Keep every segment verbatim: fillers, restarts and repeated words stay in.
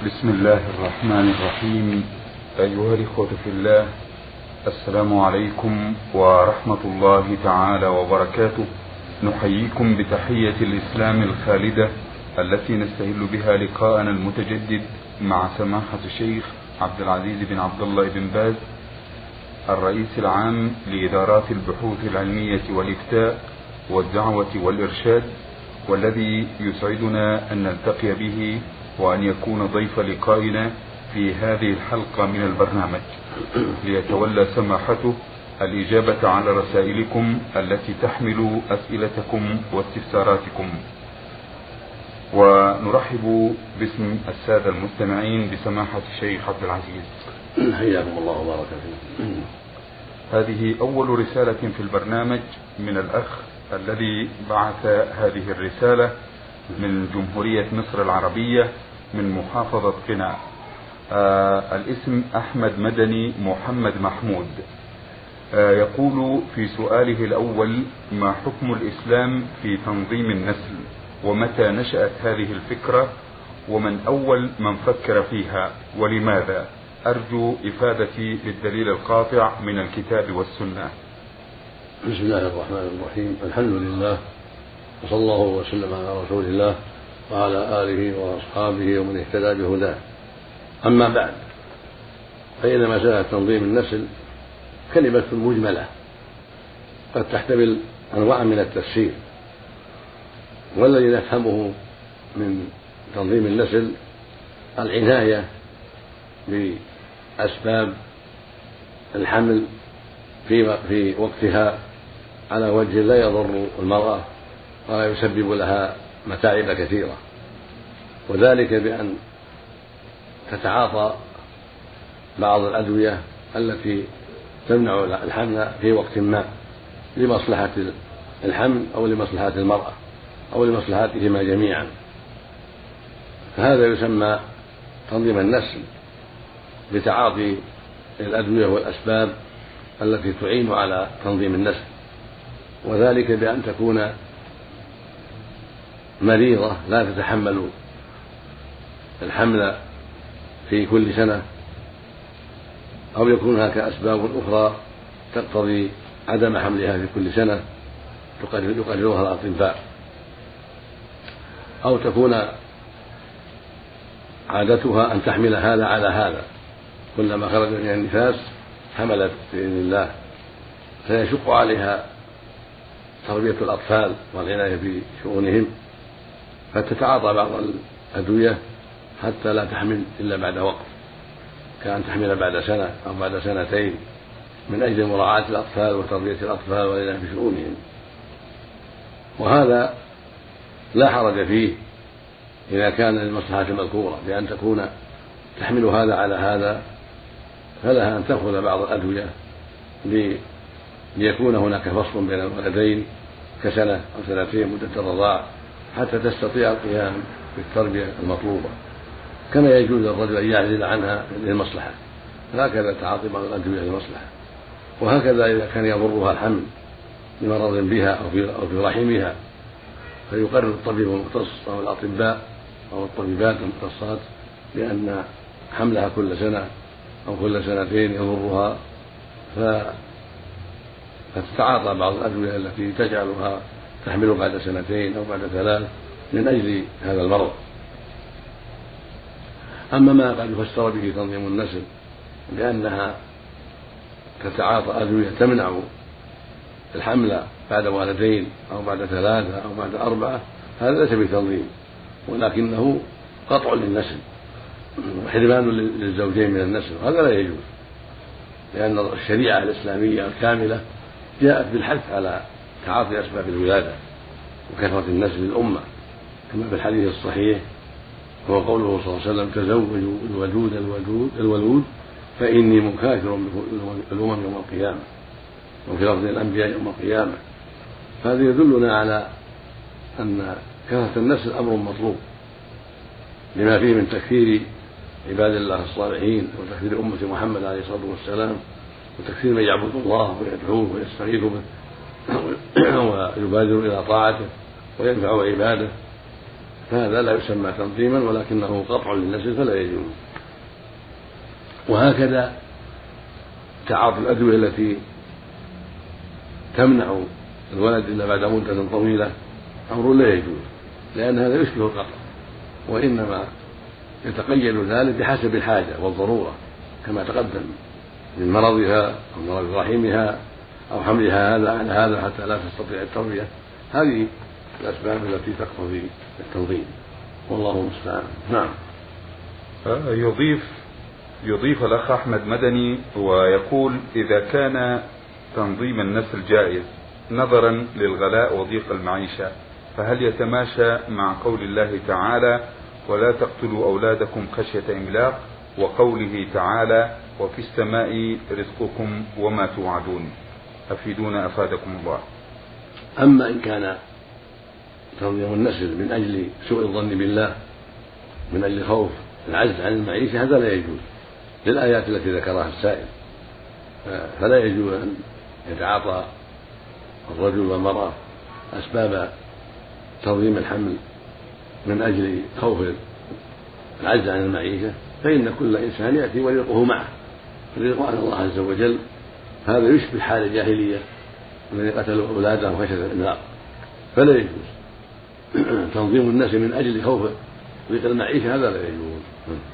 بسم الله الرحمن الرحيم. أيها الإخوة في الله، السلام عليكم ورحمة الله تعالى وبركاته. نحييكم بتحية الإسلام الخالدة التي نستهل بها لقاءنا المتجدد مع سماحة الشيخ عبد العزيز بن عبد الله بن باز، الرئيس العام لإدارات البحوث العلمية والإفتاء والدعوة والإرشاد، والذي يسعدنا أن نلتقي به وأن يكون ضيف لقائنا في هذه الحلقة من البرنامج، ليتولى سماحته الإجابة على رسائلكم التي تحمل أسئلتكم واستفساراتكم. ونرحب باسم السادة المستمعين بسماحة الشيخ عبد العزيز. حياكم الله وبارك فيكم. هذه أول رسالة في البرنامج من الأخ الذي بعث هذه الرسالة من جمهورية مصر العربية من محافظة قنا. آه الاسم أحمد مدني محمد محمود. آه يقول في سؤاله الأول: ما حكم الإسلام في تنظيم النسل، ومتى نشأت هذه الفكرة، ومن أول من فكر فيها، ولماذا؟ أرجو إفادتي بالدليل القاطع من الكتاب والسنة. بسم الله الرحمن الرحيم. الحمد لله، وصلى الله وسلم على رسول الله وعلى آله وأصحابه ومن اهتدى بهداه. أما بعد، فإن مسألة تنظيم النسل كلمة مجملة قد تحتمل أنواع من التفسير، والذي نفهمه من تنظيم النسل العناية بأسباب الحمل في في وقتها على وجه لا يضر المرأة ولا يسبب لها متاعب كثيرة، وذلك بأن تتعاطى بعض الأدوية التي تمنع الحمل في وقت ما لمصلحة الحمل أو لمصلحة المرأة أو لمصلحتهما جميعا، فهذا يسمى تنظيم النسل بتعاطي الأدوية والأسباب التي تعين على تنظيم النسل، وذلك بأن تكون مريضة لا تتحمل الحمل في كل سنة، أو يكون هناك أسباب أخرى تقتضي عدم حملها في كل سنة يقررها الأطباء، أو تكون عادتها أن تحمل هذا على هذا، كلما خرج من النفاس حملت بإذن الله، فيشق عليها تربية الأطفال والعناية بشؤونهم، فتتعاطى بعض الأدوية حتى لا تحمل إلا بعد وقت، كأن تحمل بعد سنة أو بعد سنتين، من أجل مراعاة الأطفال وتربية الأطفال والعناية بشؤونهم. وهذا لا حرج فيه إذا كان للمصلحة المذكورة بأن تكون تحمل هذا على هذا، فلها أن تأخذ بعض الأدوية ليكون هناك فصل بين الولدين كسنة أو سنتين مدة الرضاع حتى تستطيع القيام بالتربية المطلوبة، كما يجوز للرجل أن يعزل عنها للمصلحة، هكذا تعاطي بعض الأدوية للمصلحة. وهكذا إذا كان يضرها الحمل لمرض بها أو في, أو في رحمها، فيقرر الطبيب المختص أو الأطباء أو الطبيبات المختصات بأن حملها كل سنة أو كل سنتين يضرها، فتتعاطى بعض الأدوية التي تجعلها تحمل بعد سنتين أو بعد ثلاث من أجل هذا المرض. أما ما قد يفسر به تنظيم النسل بأنها تتعاطى أدوية تمنع الحمل بعد ولدين أو بعد ثلاثة أو بعد أربعة، هذا ليس بتنظيم، ولكنه قطع للنسل وحرمان للزوجين من النسل، وهذا لا يجوز، لأن الشريعة الإسلامية الكاملة جاءت بالحث على تعاطي أسباب الولادة وكثرة النسل للأمة، كما في الحديث الصحيح هو قوله صلى الله عليه وسلم: تزوجوا الودود الودود الولود فإني مكاثر الأمم يوم القيامة، وفي لفظ الأنبياء يوم القيامة. فهذا يدلنا على أن كثرة النسل أمر مطلوب لما فيه من تكثير عباد الله الصالحين وتكثير أمة محمد عليه الصلاة والسلام وتكثير من يعبد الله ويدعوه ويستغيث به، ويبادر إلى طاعته وينفع عباده. فهذا لا يسمى تنظيما ولكنه قطع للنسل فلا يجوز. وهكذا تعاطي الأدوية التي تمنع الولد إلا بعد مدة طويلة أمر لا يجوز، لأن هذا يشبه القطع، وإنما يتقيد ذلك بحسب الحاجة والضرورة كما تقدم من مرضها أو مرض رحمها أو حملها هذا على هذا حتى لا تستطيع التربية. هذه الأسباب التي تقتضي التنظيم، والله المستعان. نعم. يضيف يضيف الأخ أحمد مدني ويقول: إذا كان تنظيم النسل جائز نظرا للغلاء وضيق المعيشة، فهل يتماشى مع قول الله تعالى: ولا تقتلوا أولادكم خشية إملاق، وقوله تعالى: وفي السماء رزقكم وما توعدون؟ أفيدونا أفادكم الله. أما إن كان تنظيم النسل من أجل سوء الظن بالله، من أجل خوف العجز عن المعيشة، هذا لا يجوز للآيات التي ذكرها السائل، فلا يجوز أن يتعاطى الرجل والمرأة أسباب تنظيم الحمل من أجل خوف العجز عن المعيشة، فإن كل إنسان يأتي ورزقه معه، الرزق على الله عز وجل. هذا يشبه حال الجاهلية الذين قتلوا أولادهم خشية الإملاق، فلا يجوز تنظيم الناس من أجل خوف ضيق المعيشة، هذا لا يجوز.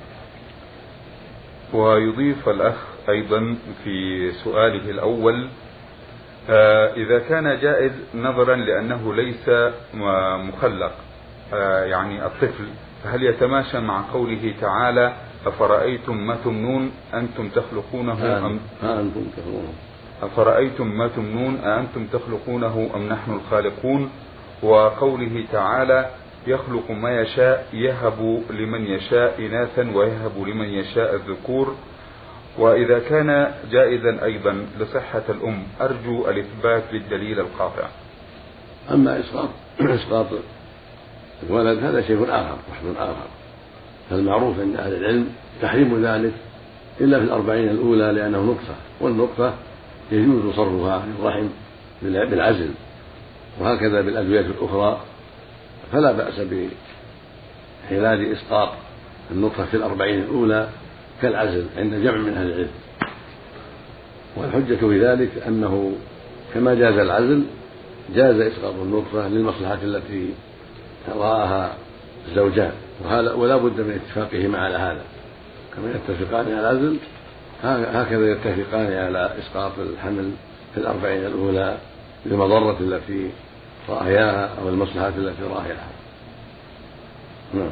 ويضيف الأخ أيضا في سؤاله الأول: آه إذا كان جائز نظرا لأنه ليس مخلق، آه يعني الطفل، فهل يتماشى مع قوله تعالى: أفرأيتم ما تمنون أنتم تخلقونه أم أنتم تخلقونه أفرأيتم ما تمنون أأنتم تخلقونه أم نحن الخالقون؟ وقوله تعالى: يخلق ما يشاء يهب لمن يشاء إناثا ويهب لمن يشاء الذكور. وإذا كان جائزا أيضا لصحة الأم أرجو الإثبات بالدليل القاطع. أما إسقاط إسقاط الولد هذا شيء آخر، وحد آخر، فالمعروف عند أهل العلم تحريم ذلك إلا في الأربعين الأولى لأنه نطفة، والنطفة يجوز صرفها عن الرحم بالعزل، وهكذا بالأدوية الأخرى، فلا بأس بحلال إسقاط النطفة في الأربعين الأولى كالعزل عند جمع من أهل العلم. والحجة في ذلك أنه كما جاز العزل جاز إسقاط النطفة للمصلحة التي رآها الزوجان، ولا بد من اتفاقهما على هذا، كما يتفقان على العزل هكذا يتفقان على إسقاط الحمل في الأربعين الأولى للمضرة التي رأياها أو المصلحة التي رأياها. نعم.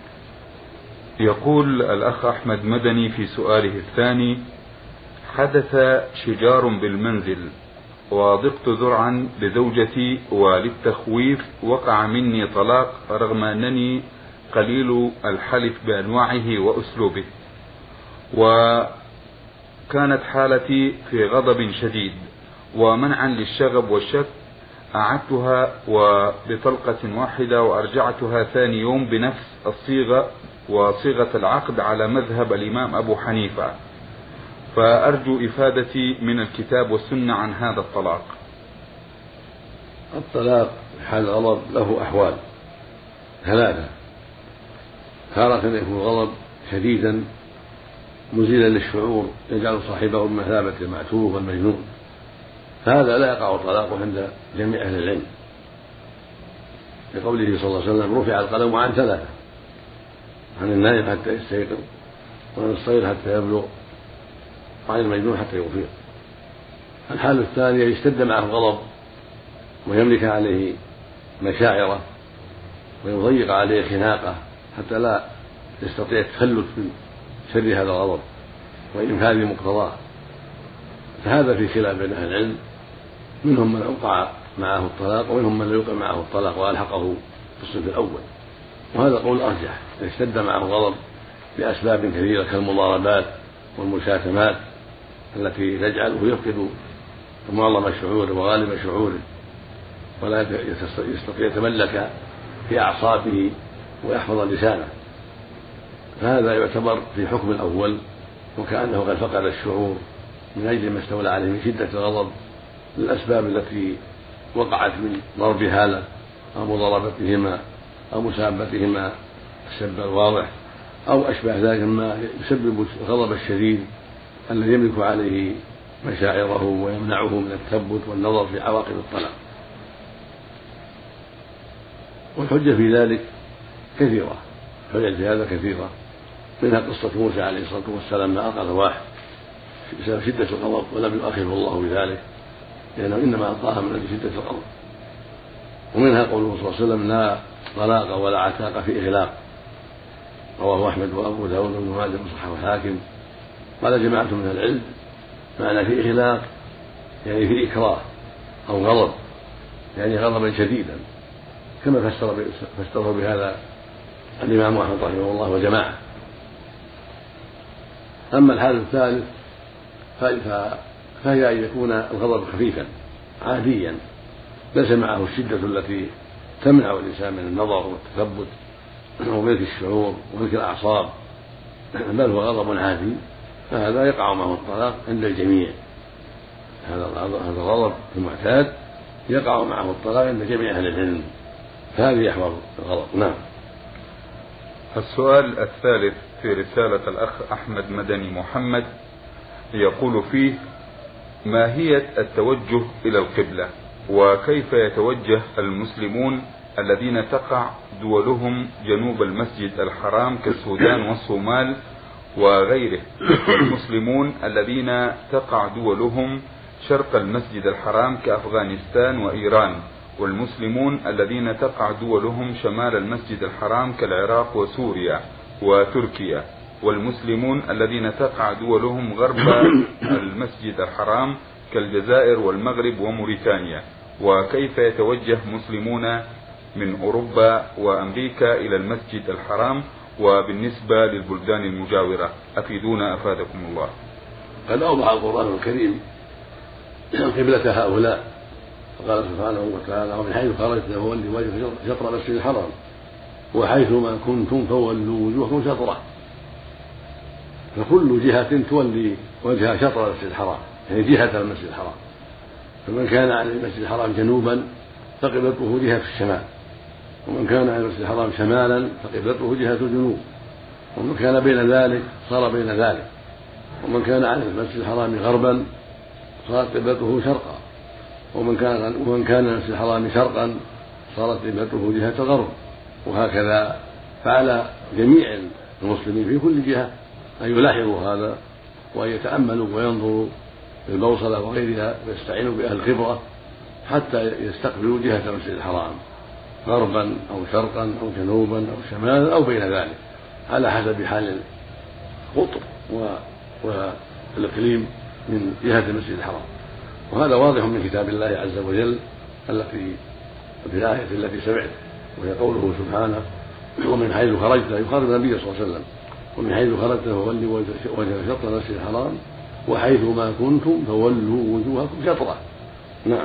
يقول الأخ أحمد مدني في سؤاله الثاني: حدث شجار بالمنزل وضقت ذرعا لزوجتي، وللتخويف وقع مني طلاق رغم أنني قليل الحلف بأنواعه وأسلوبه، وكانت حالتي في غضب شديد ومنعا للشغب والشك. أعدتها وبطلقة واحدة وأرجعتها ثاني يوم بنفس الصيغة وصيغة العقد على مذهب الإمام أبو حنيفة، فأرجو إفادتي من الكتاب والسنة عن هذا الطلاق. الطلاق حال الغضب له أحوال ثلاثة: تارة يكون الغضب شديدا مزيلا للشعور يجعل صاحبه بمثابة المعتوه والمجنون، فهذا لا يقع الطلاق عند جميع أهل العلم، لقوله صلى الله عليه وسلم: رفع القلم عن ثلاثة: عن النائم حتى يستيقظ، وعن الصغير حتى يبلغ، وعن المجنون حتى يفيق. الحالة الثانية يشتد معه الغضب ويملك عليه مشاعره ويضيق عليه خناقه حتى لا يستطيع التخلص من شر هذا الغضب وإنفاذ مقتضاه، فهذا في خلاف بين أهل العلم، منهم من أوقع معه الطلاق ومنهم من لا يوقع معه الطلاق وألحقه في الصف الأول، وهذا قول أرجح. اشتد معه الغضب بأسباب كثيرة كالمضاربات والمشاتمات التي تجعله يفقد معظم شعوره وغالب شعوره ولا يستطيع يتملك في أعصابه ويحفظ لسانه، فهذا يعتبر في حكم الأول وكأنه قد فقد الشعور من أجل ما استولى عليه من شدة الغضب للأسباب التي وقعت من ضرب هذا أو مضاربتهما أو مسابتهما السب الواضح أو أشبه ذلك مما يسبب الغضب الشديد الذي يملك عليه مشاعره ويمنعه من التثبت والنظر في عواقب الطلاق. والحجة في ذلك كثيرة، الحجة في هذا كثيرة، منها قصة موسى عليه الصلاة والسلام ما ألقى الرواح بسبب شدة الغضب ولم يؤاخذه الله بذلك لأنه إنما ألقاها من أجل شدة الغضب. ومنها قوله صلى الله عليه وسلم لا طلاق ولا عتاق في إغلاق، رواه أحمد وأبو داود وابن ماجه وصححه الحاكم. قال جماعة من العلم معنى في إغلاق يعني في إكراه أو غضب، يعني غضبا شديدا، كما فسر فسره بهذا الإمام أحمد رحمه الله وجماعة. أما الحال الثالث فهي أن يكون الغضب خفيفا عاديا ليس معه الشدة التي تمنع الإنسان من النظر والتثبت وملك الشعور وملك الأعصاب، بل هو غضب عادي، فهذا يقع معه الطلاق عند الجميع. هذا الغضب المعتاد يقع معه الطلاق عند جميع أهل العلم، فهذه أحوال الغضب. نعم. السؤال الثالث في رسالة الأخ أحمد مدني محمد يقول فيه: ماهية التوجه إلى القبلة، وكيف يتوجه المسلمون الذين تقع دولهم جنوب المسجد الحرام كالسودان والصومال وغيره، والمسلمون الذين تقع دولهم شرق المسجد الحرام كأفغانستان وإيران، والمسلمون الذين تقع دولهم شمال المسجد الحرام كالعراق وسوريا وتركيا، والمسلمون الذين تقع دولهم غرب المسجد الحرام كالجزائر والمغرب وموريتانيا، وكيف يتوجه مسلمون من أوروبا وأمريكا إلى المسجد الحرام، وبالنسبة للبلدان المجاورة أفيدونا أفادكم الله. قد أوضح القرآن الكريم قبلة هؤلاء، فقال سبحانه وتعالى: ومن حيث خرجت فولي وجهك شطر المسجد الحرام وحيثما كنتم فولوا وجوهكم شطره، فكل جهة تولي وجهها شطر المسجد الحرام، يعني جهة المسجد الحرام. فمن كان على المسجد الحرام جنوبا فقبلته جهة الشمال، ومن كان على المسجد الحرام شمالا فقبلته جهة الجنوب، ومن كان بين ذلك صار بين ذلك، ومن كان على المسجد الحرام غربا صارت قبلته شرقا، ومن كان ومن كان على المسجد الحرام شرقا صارت قبلته جهة الغرب، وهكذا. فعلى جميع المسلمين في كل جهة أن يلاحظوا هذا وأن يتأملوا وينظروا بالبوصلة وغيرها ويستعينوا بأهل الخبرة حتى يستقبلوا جهة المسجد الحرام غربا أو شرقا أو جنوبا أو شمالا أو بين ذلك على حسب حال القطر والإقليم من جهة المسجد الحرام. وهذا واضح من كتاب الله عز وجل التي في الآية التي سمعت، وهي قوله سبحانه: ومن حيث خرجت، يخاطب النبي صلى الله عليه وسلم: ومن حيث خرجت فولي وجهك شطر المسجد الحرام وحيث ما كنتم فولوا وجوهكم شطره. نعم.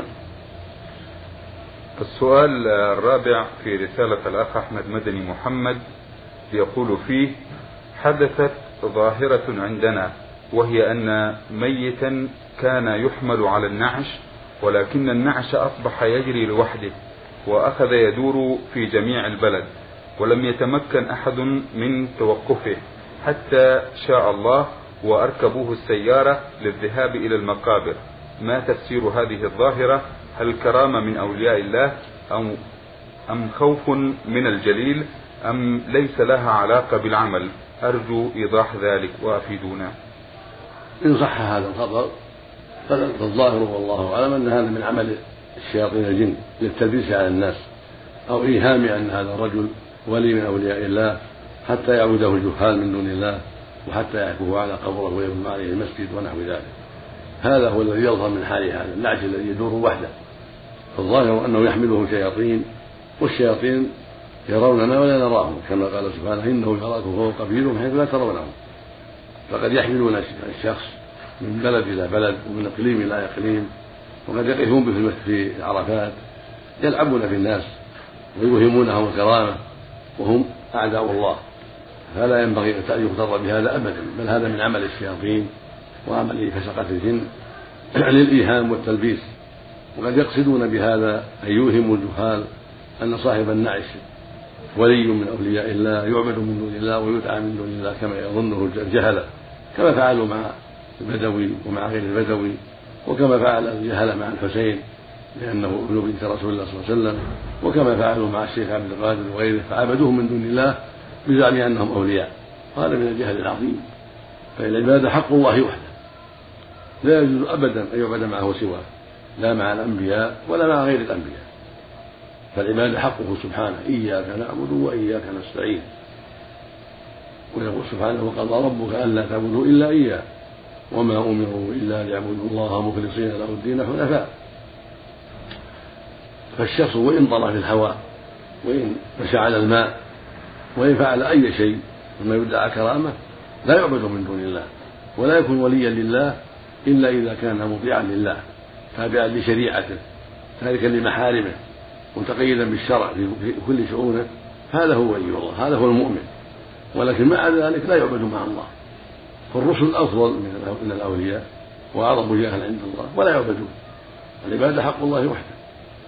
السؤال الرابع في رسالة الأخ أحمد مدني محمد يقول فيه: حدثت ظاهرة عندنا، وهي أن ميتا كان يحمل على النعش، ولكن النعش أصبح يجري لوحده وأخذ يدور في جميع البلد، ولم يتمكن أحد من توقفه حتى شاء الله وأركبوه السيارة للذهاب إلى المقابر. ما تفسير هذه الظاهرة؟ هل كرامة من أولياء الله أو أم خوف من الجليل أم ليس لها علاقة بالعمل؟ أرجو إيضاح ذلك وأفيدونا. إن صح هذا الخبر فالظاهر والله أعلم أن هذا من عمل الشياطين الجن للتلبيس على الناس أو إيهام أن هذا الرجل ولي من أولياء الله حتى يعبده الجهال من دون الله وحتى يعكفوا على قبره ويبنوا عليه المسجد ونحو ذلك. هذا هو الذي يظهر من حال هذا النعش الذي يدور وحده. فالظاهر أنه يحمله شياطين، والشياطين يروننا ولا نراهم، كما قال سبحانه: إنه يراكم هو قبيله من حيث لا ترونهم. فقد يحملون الشخص من بلد إلى بلد ومن إقليم إلى إقليم، وقد يقفون في عرفات يلعبون في الناس ويوهمونهم الكرامة وهم أعداء الله. فلا ينبغي أن يغتر بهذا أبدا، بل هذا من عمل الشياطين وعمل فسقة الجن للإيهام والتلبيس. وقد يقصدون بهذا أن يوهموا الجهال أن صاحب النعش ولي من أولياء الله يعبد من دون الله ويدعى من دون الله كما يظنه الجهلة، كما فعلوا مع البدوي ومع غير البدوي، وكما فعل الجهلة مع الحسين لأنه ابن بنت رسول الله صلى الله عليه وسلم، وكما فعلوا مع الشيخ عبد القادر وغيره فعبدوهم من دون الله بزعم أنهم أولياء. هذا من الجهل العظيم. فالعبادة حق الله وحده، لا يجوز أبدا أن يعبد معه سواه، لا مع الأنبياء ولا مع غير الأنبياء. فالعبادة حقه سبحانه، إياك نعبد وإياك نستعين. ويقول سبحانه وقضى ربك ألا تعبدوا إلا إياه وما أمروا إلا ليعبدوا الله مخلصين له الدين حنفاء. فالشخص وإن طرى في الهواء وإن مشى على الماء وإن فعل أي شيء مما يدعى كرامة لا يعبد من دون الله، ولا يكون وليا لله إلا إذا كان مطيعا لله تابعا لشريعته تاركا لمحارمه متقيدا بالشرع في كل شؤونه، هذا هو ولي الله، هذا هو المؤمن. ولكن مع ذلك لا يعبد مع الله. فالرسل أفضل من الأولياء وأعظم جاها عند الله ولا يعبدون. العبادة حق الله وحده،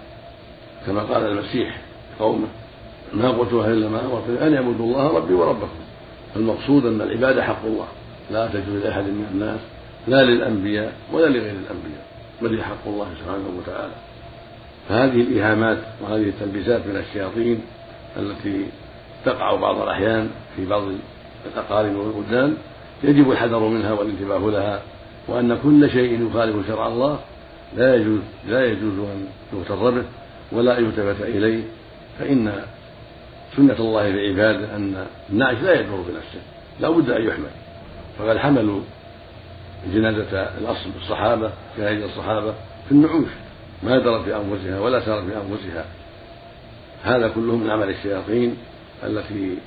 كما قال المسيح قومه ما قلتها إلا ما أمرتني أن يعبدوا الله ربي وربكم. فالمقصود أن العبادة حق الله لا تجوز لأحد من الناس، لا للأنبياء ولا لغير الأنبياء، بل هي حق الله سبحانه وتعالى. فهذه الإيهامات وهذه التلبيسات من الشياطين التي تقع بعض الأحيان في بعض الأقارب والبلدان يجب الحذر منها والانتباه لها، وأن كل شيء يخالف شرع الله لا يجوز لا يجوز أن يغتر به ولا يلتفت إليه، فإن سنة الله في عباده أن النعش لا يدور بنفسه، لا بد أن يحمل. فقد حملوا جنازة الأصل الصحابة جنازة الصحابة في النعوش ما درت في أنفسها ولا سارت في أنفسها. هذا كله من عمل الشياطين التي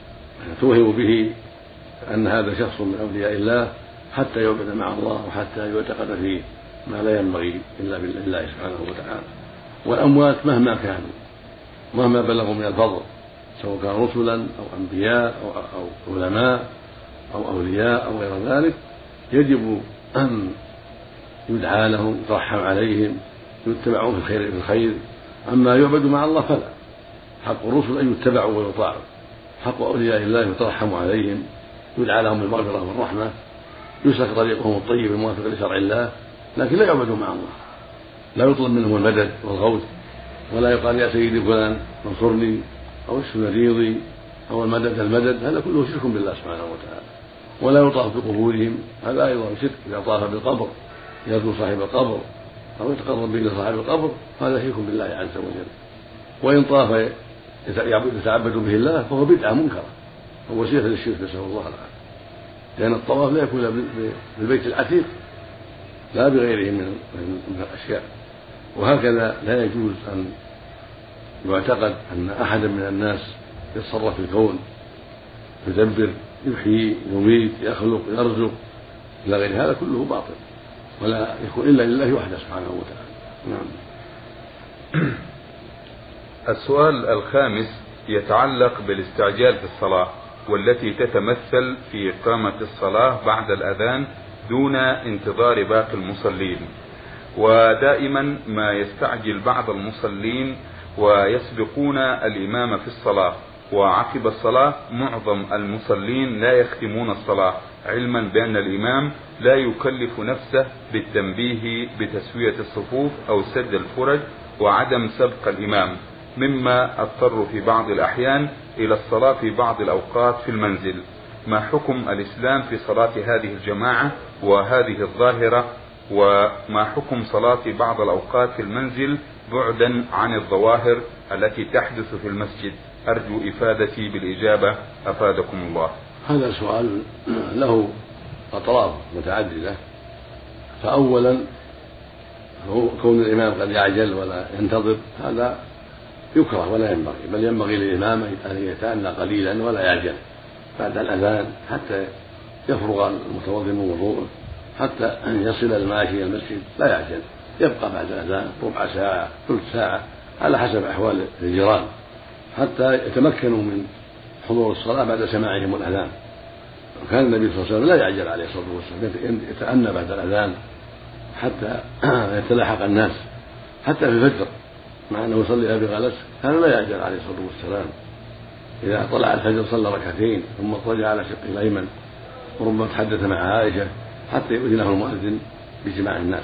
توهم به أن هذا شخص من أولياء الله حتى يعبد مع الله وحتى يعتقد فيه ما لا ينبغي إلا بالله سبحانه وتعالى. والأموات مهما كانوا مهما بلغوا من الفضل سواء كانوا رسلا أو أنبياء أو, أو علماء أو أولياء أو غير ذلك يجب أن يدعى لهم يترحم عليهم يتبعون في الخير في الخير. أما يعبد مع الله فلا، حق الرسل أن يتبعوا ويطاعوا، حق أولياء الله يترحم عليهم يدعى لهم بالمغفرة والرحمة يسلك طريقهم الطيب الموافق لشرع الله، لكن لا يعبدوا مع الله، لا يطلب منهم المدد والغوث، ولا يقال يا سيدي فلان انصرني أو اشف مريضي أو المدد المدد، هذا كله شرك بالله سبحانه وتعالى. ولا يطاف بقبورهم، هذا أيضا شرك، إذا طاف بالقبر يذكر صاحب القبر أو يتقرب به صاحب القبر هذا شرك بالله عز وجل. وإن طاف يتعبد به الله فهو بدعة منكرة هو وسيلة للشرك نسأل الله العافية، لأن الطواف لا يكون بالبيت العتيق لا بغيره من الأشياء. وهكذا لا يجوز أن يعتقد أن أحدا من الناس يتصرف في الكون يدبر يحيي يميت يخلق يرزق إلى غير هذا كله باطل، ولا يكون إلا لله وحده سبحانه وتعالى. نعم. السؤال الخامس يتعلق بالاستعجال في الصلاة، والتي تتمثل في إقامة الصلاة بعد الأذان دون انتظار باقي المصلين. ودائما ما يستعجل بعض المصلين ويسبقون الإمام في الصلاة، وعقب الصلاة معظم المصلين لا يختمون الصلاة، علما بأن الإمام لا يكلف نفسه بالتنبيه بتسوية الصفوف أو سد الفرج وعدم سبق الإمام، مما اضطر في بعض الأحيان إلى الصلاة في بعض الأوقات في المنزل. ما حكم الإسلام في صلاة هذه الجماعة وهذه الظاهرة؟ وما حكم صلاة بعض الأوقات في المنزل بعدا عن الظواهر التي تحدث في المسجد؟ أرجو إفادتي بالإجابة أفادكم الله. هذا سؤال له أطراف متعددة. فأولا كون الإمام قد يعجل ولا ينتظر هذا يكره ولا ينبغي، بل ينبغي للإمام أن يتأنى قليلا ولا يعجل بعد الأذان حتى يفرغ المتوضئ من وضوءه، حتى يصل الماشي إلى المسجد لا يعجل، يبقى بعد الأذان ربع ساعة ثلث ساعة على حسب أحوال الجيران حتى يتمكنوا من حضور الصلاة بعد سماعهم الأذان. وكان النبي صلى الله عليه وسلم لا يعجل عليه الصلاة والسلام، يتأنى بعد الأذان حتى يتلاحق الناس، حتى في الفجر مع أنه يصلي بغلس كان لا يعجل عليه الصلاة والسلام، إذا طلع الفجر صلى ركعتين ثم اضطجع على شقه الأيمن وربما تحدث مع عائشة حتى يؤذنه المؤذن باجتماع الناس.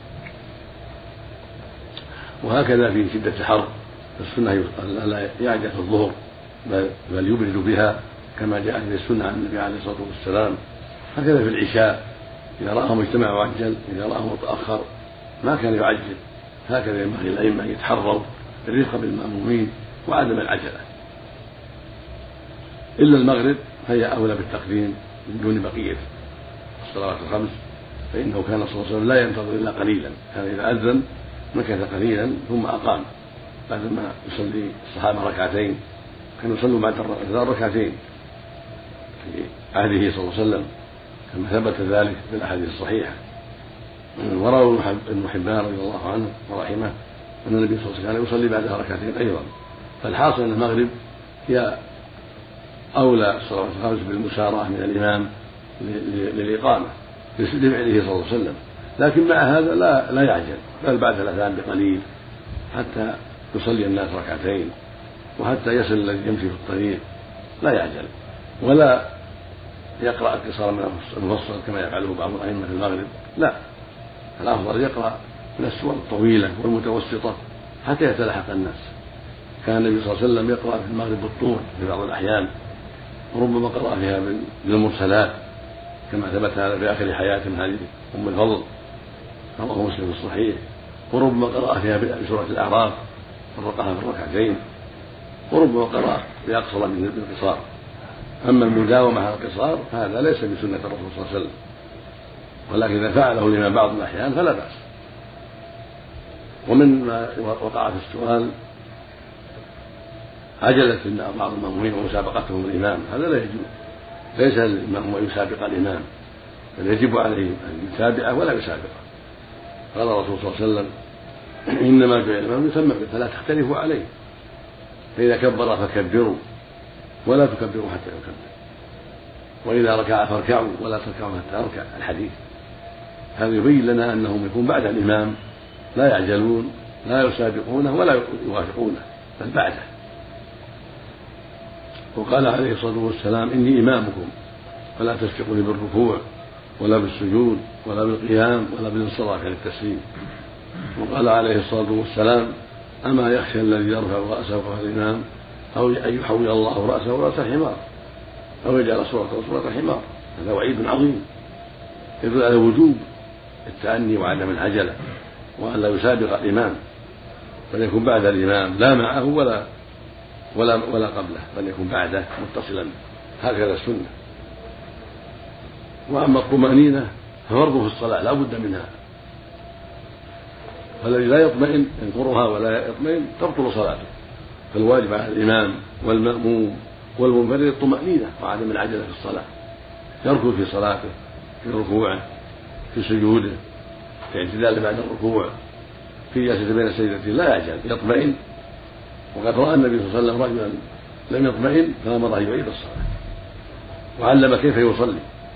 وهكذا في شدة الحر السنة لا يعجل في الظهر بل يبرد بها كما جاءت في السنة عن النبي عليه الصلاة والسلام. هكذا في العشاء إذا رآه مجتمع وعجل، إذا رآه متأخر ما كان يعجل. هكذا ينبغي الأئمة أن يتحروا الرفق بالمأمومين وعدم العجلة. إلا المغرب فهي أولى بالتقديم من دون بقية الصلوات الخمس، فإنه كان صلى الله عليه وسلم لا ينتظر إلا قليلا، كان إذا أذن مكث قليلا ثم أقام بعدما يصلي الصحابة ركعتين، كانوا يصلوا بعد ركعتين في عهده صلى الله عليه وسلم كما ثبت ذلك في الأحاديث الصحيحة. وروى ابن حبان رضي الله عنه ورحمه أن النبي صلى الله عليه وسلم يصلي بعدها ركعتين أيضا. فالحاصل أن المغرب هي أولى الصلوات الخمس بالمسارعة من الإمام للإقامة لفعله صلى الله عليه وسلم، لكن مع هذا لا لا يعجل، بل بعد الأذان بقليل حتى يصلي الناس ركعتين وحتى يصل الذي يمشي في الطريق لا يعجل، ولا يقرأ القصار من المفصل كما يفعله بعض الأئمة في المغرب، لا، الأفضل يقرأ من السور الطويلة والمتوسطة حتى يتلاحق الناس. كان النبي صلى الله عليه وسلم يقرأ في المغرب بالطور في بعض الأحيان، وربما قرأ فيها بالمرسلات كما ثبت هذا في آخر حياة من هذه أم الفضل رواه مسلم في الصحيح، وربما قرأ فيها بسورة الأعراف فرقها في الركعتين، وربما قرأ بأقصر من القصار. أما المداومة على القصار فهذا ليس بسنة الرسول صلى الله عليه وسلم، ولكن إذا فعله الإمام بعض الأحيان فلا بأس. ومن ما وقع في السؤال عجلة بعض المأمومين ومسابقتهم الإمام، هذا لا يجوز، ليس للمأموم أن يسابق الإمام، بل يجب عليه أن يتابعه ولا يسابقه. قال الرسول صلى الله عليه وسلم إنما جعل الإمام يتم فلا تختلفوا عليه، فإذا كبر فكبروا ولا تكبروا حتى يكبر، وإذا ركع فاركعوا ولا تركعوا حتى يركع الحديث. هذا يبين لنا أنهم يكون بعد الإمام لا يعجلون لا يسابقونه ولا يوافقونه بل بعده. وقال عليه الصلاة والسلام إني إمامكم فلا تسبقوني بالركوع ولا بالسجود ولا بالقيام ولا بالانصراف عن التسليم. وقال عليه الصلاة والسلام أما يخشى الذي يرفع رأسه وهو الإمام أو أن يحول الله رأسه رأس الحمار أو يجعل صورته صورة الحمار. هذا وعيد عظيم يدل على وجوب التأني وعدم العجلة، وأن لا يسابق الإمام بل يكون بعد الإمام لا معه ولا ولا ولا قبله، بل يكون بعده متصلا، هكذا السنة. وأما الطمأنينة ففرض في الصلاة لا بد منها، فالذي لا يطمئن ينكرها ولا يطمئن تبطل صلاته. فالواجب على الإمام والمأموم والمنفرد الطمأنينة وعدم العجلة في الصلاة، يركض في صلاته في ركوعه في سجوده في اعتدال بعد الركوع في جلسة بين السجدتين لا يعجل يطمئن. وقد رأى النبي صلى الله عليه وسلم رجلا لم يطمئن فأمره أن يعيد الصلاة وعلم كيف يصلي.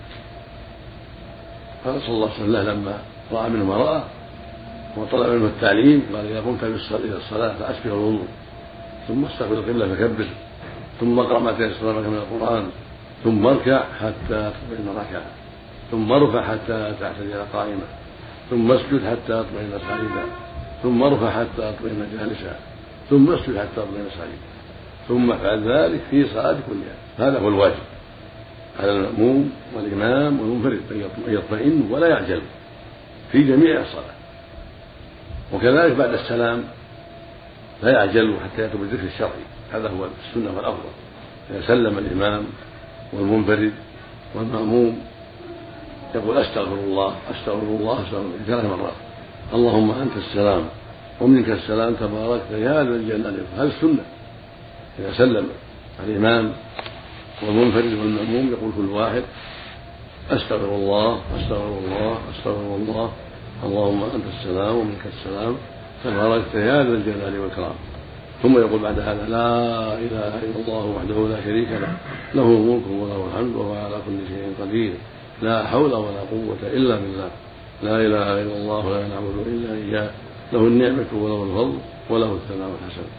قال صلى الله عليه وسلم لما رأى منه ما رأى وطلب منه التعليم قال إذا قمت إلى الصلاة فأسبغ الوضوء ثم استقبل القبلة فكبر ثم اقرأ ما تيسر لك من القرآن ثم اركع حتى تطمئن ركعة ثم ارفع حتى تعتدل قائمة ثم اسجد حتى تطمئن ساجدا ثم ارفع حتى تطمئن جالسا ثم اسجد حتى تطمئن ساجدا ثم افعل ذلك في صلاة كلها. هذا هو الواجب على المأموم والإمام والمنفرد أن يطمئن ولا يعجل في جميع الصلاة. وكذلك بعد السلام لا يعجلوا حتى يأتوا بالذكر الشرعي، هذا هو السنة والأفضل. إذا سلم الإمام والمنفرد والمأموم يقول أستغفر الله أستغفر الله أستغفر الله ثلاث مرات اللهم أنت السلام ومنك السلام تباركت يا ذا الجلال والإكرام. هذه السنة. إذا سلم الإمام والمنفرد والمأموم يقول كل واحد أستغفر الله أستغفر الله أستغفر الله اللهم أنت السلام ومنك السلام تباركت يا ذا الجلال والإكرام. ثم يقول بعد هذا لا إله إلا الله وحده لا شريك له له الملك وله الحمد وهو على كل شيء قدير لا حول ولا قوة إلا بالله لا إله إلا الله لا نعبد إلا إياه له النعمة وله الفضل وله الثناء الحسن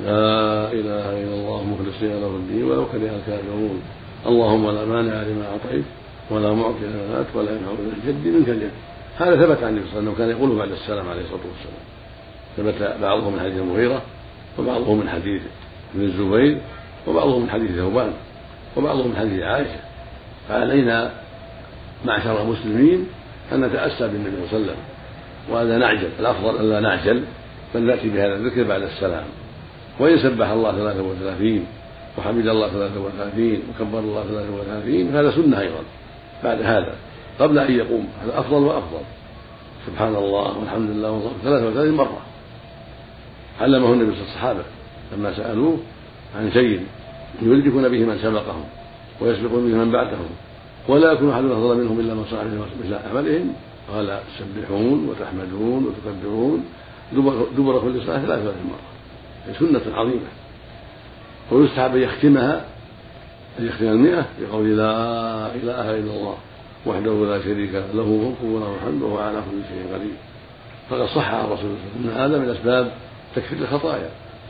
لا إله إلا الله مخلصين له الدين ولو كره الكافرون. اللهم لا مانع لما أعطيت ولا معطي لما منعت ولا ينفع ذا الجد منك الجد. هذا ثبت عن النبي صلى الله عليه وسلم كان يقوله بعد السلام عليه الصلاة والسلام. ثبت بعضه من حديث المغيرة وبعضه من حديث ابن الزبير وبعضه من حديث ثوبان وبعضه من حديث عائشة. فعلينا معشر المسلمين أن نتأسى بالنبي صلى الله عليه وسلم وهذا نعجل. الأفضل أن لا نعجل بل نأتي بهذا الذكر بعد السلام. وإن سبح الله ثلاثة وثلاثين وحمد الله ثلاثة وثلاثين وكبر الله ثلاثة وثلاثين هذا سنة أيضا بعد هذا قبل أن يقوم. هذا أفضل وأفضل. سبحان الله والحمد لله والله ثلاثة وثلاثين مرة علمه النبي صلى الصحابة لما سألوه عن شيء يدركون به من سبقهم ويسبقون به من بعدهم ولا يكون أحد أفضل منهم إلا من صنع مثل عملهم. قال تسبحون وتحمدون وتكبرون دبر كل صلاة ثلاثة وثلاثين مرة. هي سنة عظيمة. ويستحب أن يختمها أن يختم المئة بقول لا إله إلا الله وحده لا شريك له له الملك وله الحمد وهو على كل شيء قدير. فقد صح عن الرسول صلى الله عليه وسلم أن هذا من أسباب تكفير الخطايا.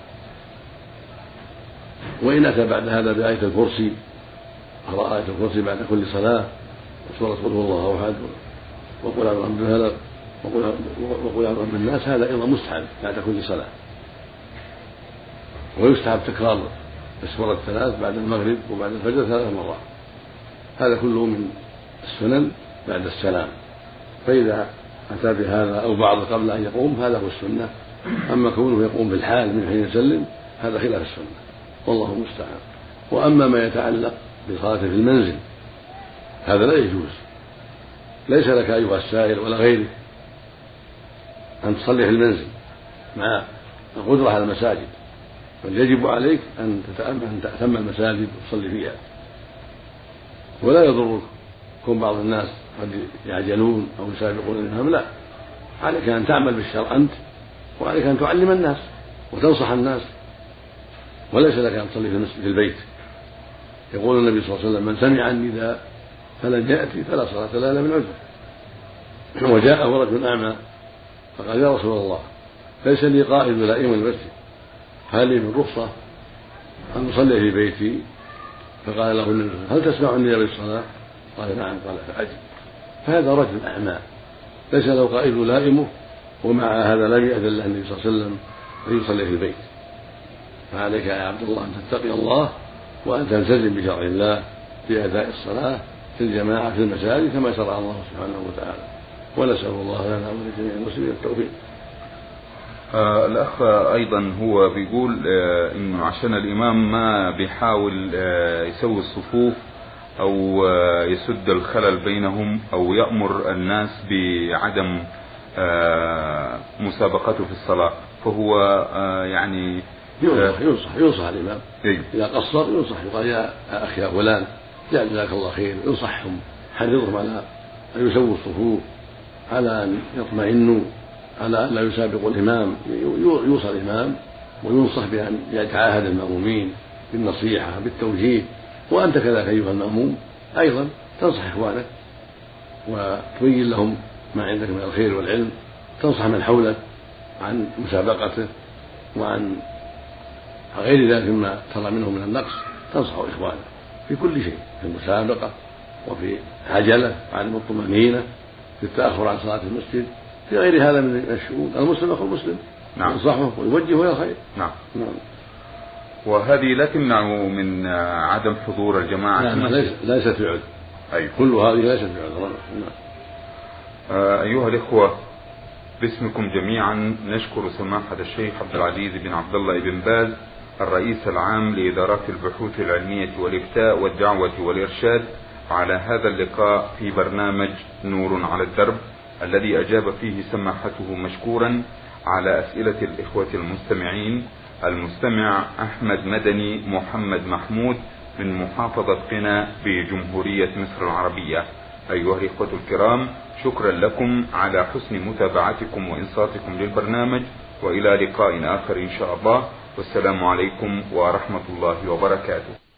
وإن أتى بعد هذا بآية الكرسي قرأ آية الكرسي بعد كل صلاة وسورة قل هو الله أحد وقل أعوذ برب الفلق وقل أعوذ برب الناس هذا أيضا مستحب بعد كل صلاة. ويستحب تكرار السورة الثلاث بعد المغرب وبعد الفجر ثلاث مرات. هذا كله من السنن بعد السلام. فإذا أتى بهذا أو بعض قبل أن يقوم هذا هو السنة. أما كونه يقوم بالحال من حين يسلم هذا خلاف السنة والله المستعان. وأما ما يتعلق بالصلاة في المنزل هذا لا يجوز. ليس لك أيها السائل ولا غيرك أن تصلي في المنزل مع القدرة على المساجد بل يجب عليك أن تأتم المساجد وتصلي فيها. ولا يضرك كون بعض الناس قد يعجلون أو يسابقون الإمام لا. عليك أن تعمل بالشرع أنت وعليك أن تعلم الناس وتنصح الناس. وليس لك أن تصلي في البيت. يقول النبي صلى الله عليه وسلم من سمع النداء فلن يأتي فلا صلاة له إلا من عذر. وجاءه رجل أعمى فقال يا رسول الله ليس لي قائد ولا إمام المسجد هل لي من رخصة أن أصلي في بيتي؟ فقال له النبي هل تسمع النداء بالصلاة؟ قال نعم. قال فأجب. فهذا رجل أعمى ليس له قائد لائمه ومع هذا لم يأذن له النبي صلى الله عليه وسلم أن يصلي في البيت. فعليك يا عبد الله أن تتقي الله وأن تلتزم بشرع الله في أداء الصلاة في الجماعة في المساجد كما شرع الله سبحانه وتعالى. ونسأل الله لنا ولجميع المسلمين التوفيق. آه الأخ أيضا هو بيقول آه إنه عشان الإمام ما بيحاول آه يسوي الصفوف أو آه يسد الخلل بينهم أو يأمر الناس بعدم آه مسابقته في الصلاة فهو آه يعني ينصح ينصح ينصح الإمام إذا قصر ينصح يقال يا أخي يا فلان جزاك الله خير. ينصحهم حرضهم على أن يسووا الصفوف على أن يطمئنوا على أن لا يسابقوا الإمام. يوصى الإمام وينصح بأن يتعاهد المأمومين بالنصيحة بالتوجيه. وأنت كذلك أيها المأموم أيضا تنصح إخوانك وتبين لهم ما عندك من الخير والعلم. تنصح من حولك عن مسابقته وعن غير ذلك مما ترى منه من النقص. تنصح إخوانك في كل شيء في المسابقة وفي عجلة وعن الطمأنينة في التأخر عن صلاة المسجد في غير هذا من الشؤون. المسلم أخو المسلم نعم. ينصحه ويوجهه إلى الخير. نعم. نعم. وهذه لا تمنع من عدم حضور الجماعة. نعم. ليس ليست بعذر. أيوة. كل هذه ليست بعذر. نعم. آه أيها الإخوة باسمكم جميعا نشكر سماحة الشيخ عبد العزيز بن عبد الله بن باز الرئيس العام لإدارات البحوث العلمية والإفتاء والدعوة والإرشاد على هذا اللقاء في برنامج نور على الدرب الذي أجاب فيه سماحته مشكورا على أسئلة الإخوة المستمعين. المستمع أحمد مدني محمد محمود من محافظة قنا بجمهورية مصر العربية. أيها الإخوة الكرام شكرا لكم على حسن متابعتكم وإنصاتكم للبرنامج وإلى لقاء آخر إن شاء الله والسلام عليكم ورحمة الله وبركاته.